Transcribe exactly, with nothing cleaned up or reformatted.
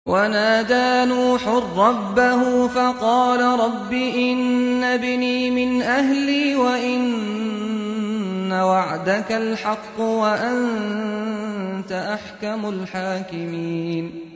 ونادى نوح ربه فقال رب إن ابني من أهلي وإن وعدك الحق وأنت أحكم الحاكمين